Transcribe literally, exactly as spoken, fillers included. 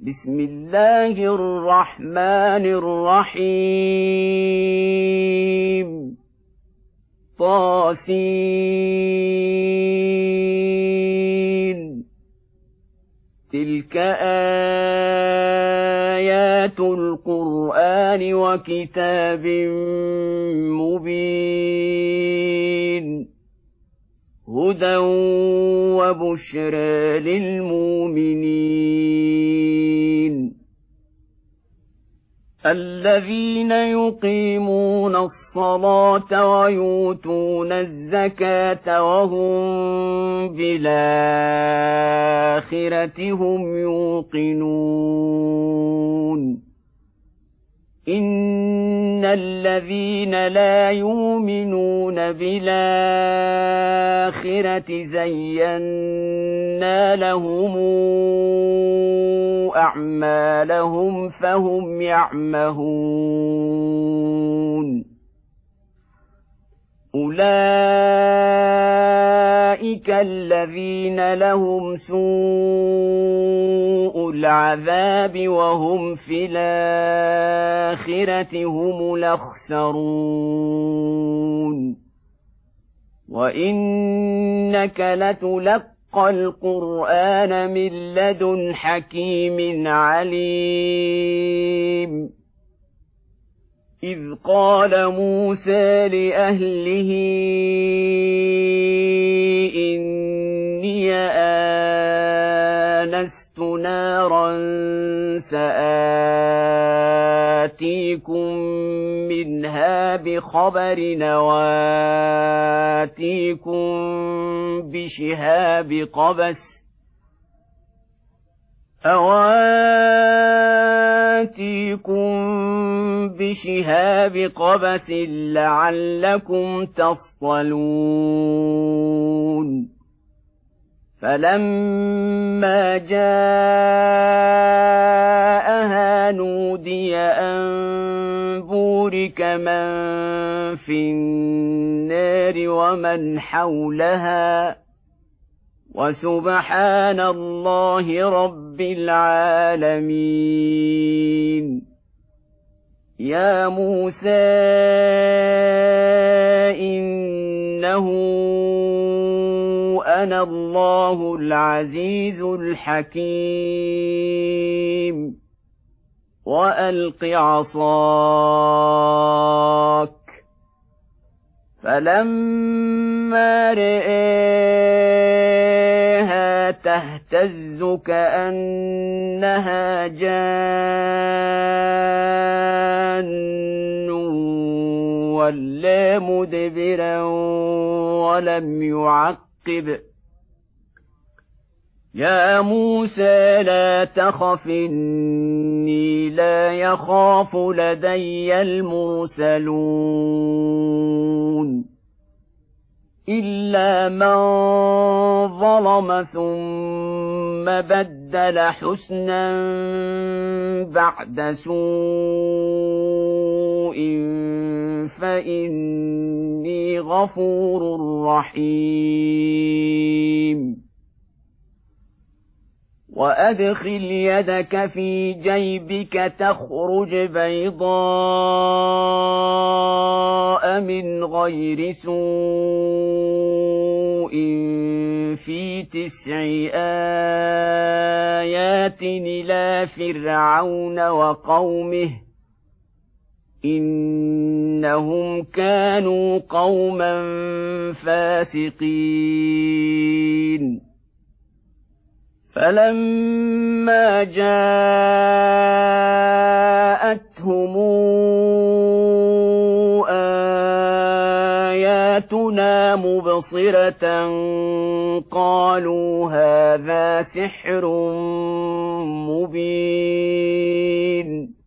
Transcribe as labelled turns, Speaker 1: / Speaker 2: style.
Speaker 1: بسم الله الرحمن الرحيم طاسين تلك آيات القرآن وكتاب مبين هدى وبشرى للمؤمنين الذين يقيمون الصلاة ويؤتون الزكاة وهم بالآخرة هم يوقنون إن الذين لا يؤمنون بالآخرة زينا لهم أعمالهم فهم يعمهون أولئك الذين لهم سوء العذاب وهم في الآخرة هم الأخسرون وإنك لتلقى القرآن من لدن حكيم عليم إذ قال موسى لأهله إني آنست نارا سآتيكم منها بخبر وآتيكم بشهاب قبس أواتيكم بشهاب قبس لعلكم تصطلون فلما جاءها نودي أن بورك من في النار ومن حولها وسبحان الله رب العالمين يا موسى إنه أنا الله العزيز الحكيم وألق عصاك فلما رآها تهتز كأنها جان ولا مدبرا ولم يعقب يا موسى لا تخف إني لا يخاف لدي المرسلون إلا من ظلم ثم بدل حسنا بعد سوء فإني غفور رحيم وأدخل يدك في جيبك تخرج بيضاء من غير سوء في تسع آيات إلى فرعون وقومه إنهم كانوا قوما فاسقين فلما جاءتهم آياتنا مبصرة قالوا هذا سحر مبين